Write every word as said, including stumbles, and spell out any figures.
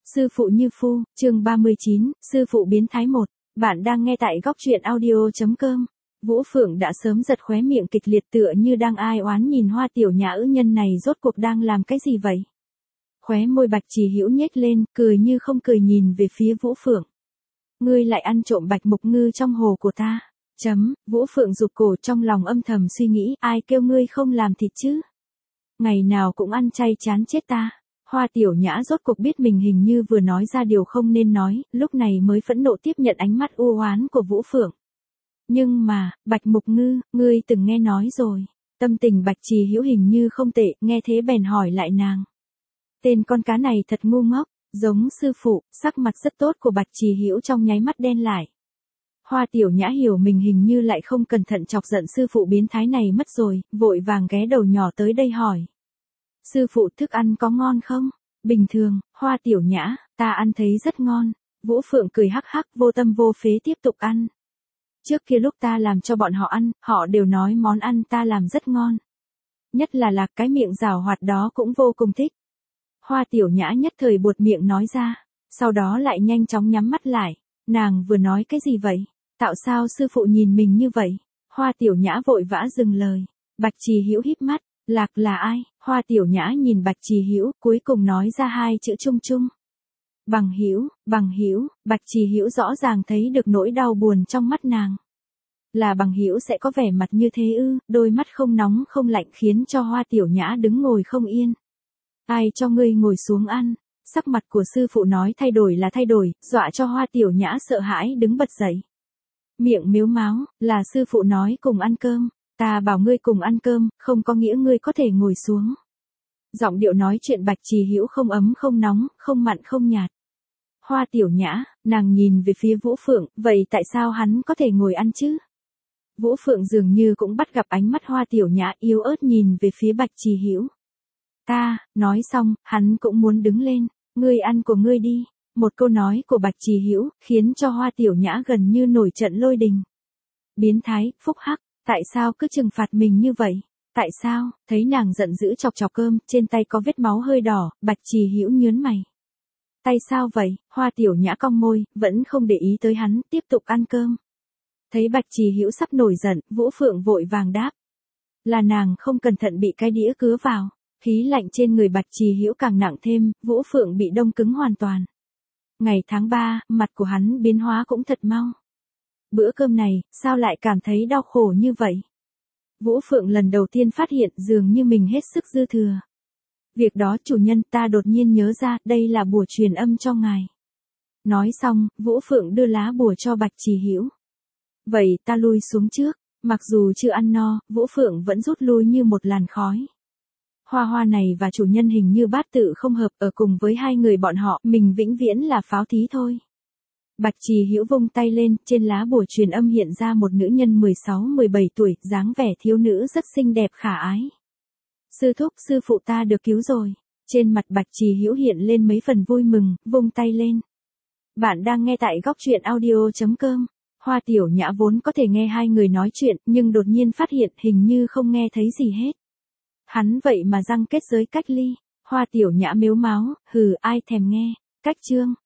Sư phụ như phu, chương ba mươi chín, sư phụ biến thái một. Bạn đang nghe tại góc truyện audio.com. Vũ Phượng đã sớm giật khóe miệng kịch liệt tựa như đang ai oán nhìn Hoa tiểu nhã ữ nhân này rốt cuộc đang làm cái gì vậy. Khóe môi Bạch Trì Hữu nhếch lên, cười như không cười nhìn về phía Vũ Phượng. Ngươi lại ăn trộm bạch mục ngư trong hồ của ta. Chấm, Vũ Phượng rụt cổ trong lòng âm thầm suy nghĩ, ai kêu ngươi không làm thịt chứ. Ngày nào cũng ăn chay chán chết ta. Hoa tiểu nhã rốt cuộc biết mình hình như vừa nói ra điều không nên nói, lúc này mới phẫn nộ tiếp nhận ánh mắt u oán của Vũ Phượng. Nhưng mà, bạch mục ngư, ngươi từng nghe nói rồi. Tâm tình Bạch Trì Hữu hình như không tệ, nghe thế bèn hỏi lại nàng. Tên con cá này thật ngu ngốc, giống sư phụ, sắc mặt rất tốt của Bạch Trì Hữu trong nháy mắt đen lại. Hoa tiểu nhã hiểu mình hình như lại không cẩn thận chọc giận sư phụ biến thái này mất rồi, vội vàng ghé đầu nhỏ tới đây hỏi. Sư phụ thức ăn có ngon không? Bình thường, Hoa tiểu nhã, ta ăn thấy rất ngon. Vũ Phượng cười hắc hắc vô tâm vô phế tiếp tục ăn. Trước kia lúc ta làm cho bọn họ ăn, họ đều nói món ăn ta làm rất ngon. Nhất là lạc cái miệng rào hoạt đó cũng vô cùng thích. Hoa tiểu nhã nhất thời buột miệng nói ra, sau đó lại nhanh chóng nhắm mắt lại. Nàng vừa nói cái gì vậy? Tạo sao sư phụ nhìn mình như vậy? Hoa tiểu nhã vội vã dừng lời. Bạch Trì Hữu híp mắt. Lạc là ai? Hoa tiểu nhã nhìn Bạch Trì Hữu, cuối cùng nói ra hai chữ chung chung. Bằng hữu, bằng hữu. Bạch Trì Hữu rõ ràng thấy được nỗi đau buồn trong mắt nàng. Là bằng hữu sẽ có vẻ mặt như thế ư? Đôi mắt không nóng không lạnh khiến cho Hoa tiểu nhã đứng ngồi không yên. Ai cho ngươi ngồi xuống ăn? Sắc mặt của sư phụ nói thay đổi là thay đổi, dọa cho Hoa tiểu nhã sợ hãi đứng bật dậy. Miệng mếu máo, là sư phụ nói cùng ăn cơm. Ta bảo ngươi cùng ăn cơm, không có nghĩa ngươi có thể ngồi xuống. Giọng điệu nói chuyện Bạch Trì Hữu không ấm không nóng, không mặn không nhạt. Hoa tiểu nhã, nàng nhìn về phía Vũ Phượng, vậy tại sao hắn có thể ngồi ăn chứ? Vũ Phượng dường như cũng bắt gặp ánh mắt Hoa tiểu nhã yếu ớt nhìn về phía Bạch Trì Hữu. Ta, nói xong, hắn cũng muốn đứng lên, ngươi ăn của ngươi đi. Một câu nói của Bạch Trì Hữu khiến cho Hoa tiểu nhã gần như nổi trận lôi đình. Biến thái, phúc hắc. Tại sao cứ trừng phạt mình như vậy? Tại sao? Thấy nàng giận dữ chọc chọc cơm, trên tay có vết máu hơi đỏ, Bạch Trì Hữu nhớn mày. Tay sao vậy? Hoa tiểu nhã cong môi, vẫn không để ý tới hắn, tiếp tục ăn cơm. Thấy Bạch Trì Hữu sắp nổi giận, Vũ Phượng vội vàng đáp. Là nàng không cẩn thận bị cái đĩa cứa vào. Khí lạnh trên người Bạch Trì Hữu càng nặng thêm, Vũ Phượng bị đông cứng hoàn toàn. Ngày tháng ba, mặt của hắn biến hóa cũng thật mau. Bữa cơm này, sao lại cảm thấy đau khổ như vậy? Vũ Phượng lần đầu tiên phát hiện dường như mình hết sức dư thừa. Việc đó chủ nhân ta đột nhiên nhớ ra, đây là bùa truyền âm cho ngài. Nói xong, Vũ Phượng đưa lá bùa cho Bạch Trì Hữu. Vậy ta lui xuống trước, mặc dù chưa ăn no, Vũ Phượng vẫn rút lui như một làn khói. Hoa hoa này và chủ nhân hình như bát tự không hợp, ở cùng với hai người bọn họ, mình vĩnh viễn là pháo thí thôi. Bạch Trì Hữu vung tay lên, trên lá bùa truyền âm hiện ra một nữ nhân mười sáu mười bảy tuổi, dáng vẻ thiếu nữ rất xinh đẹp khả ái. Sư thúc, sư phụ ta được cứu rồi. Trên mặt Bạch Trì Hữu hiện lên mấy phần vui mừng, vung tay lên. Bạn đang nghe tại góc truyện audio.com. Hoa tiểu nhã vốn có thể nghe hai người nói chuyện, nhưng đột nhiên phát hiện hình như không nghe thấy gì hết. Hắn vậy mà răng kết giới cách ly. Hoa tiểu nhã mếu máo, hừ ai thèm nghe. Cách chương.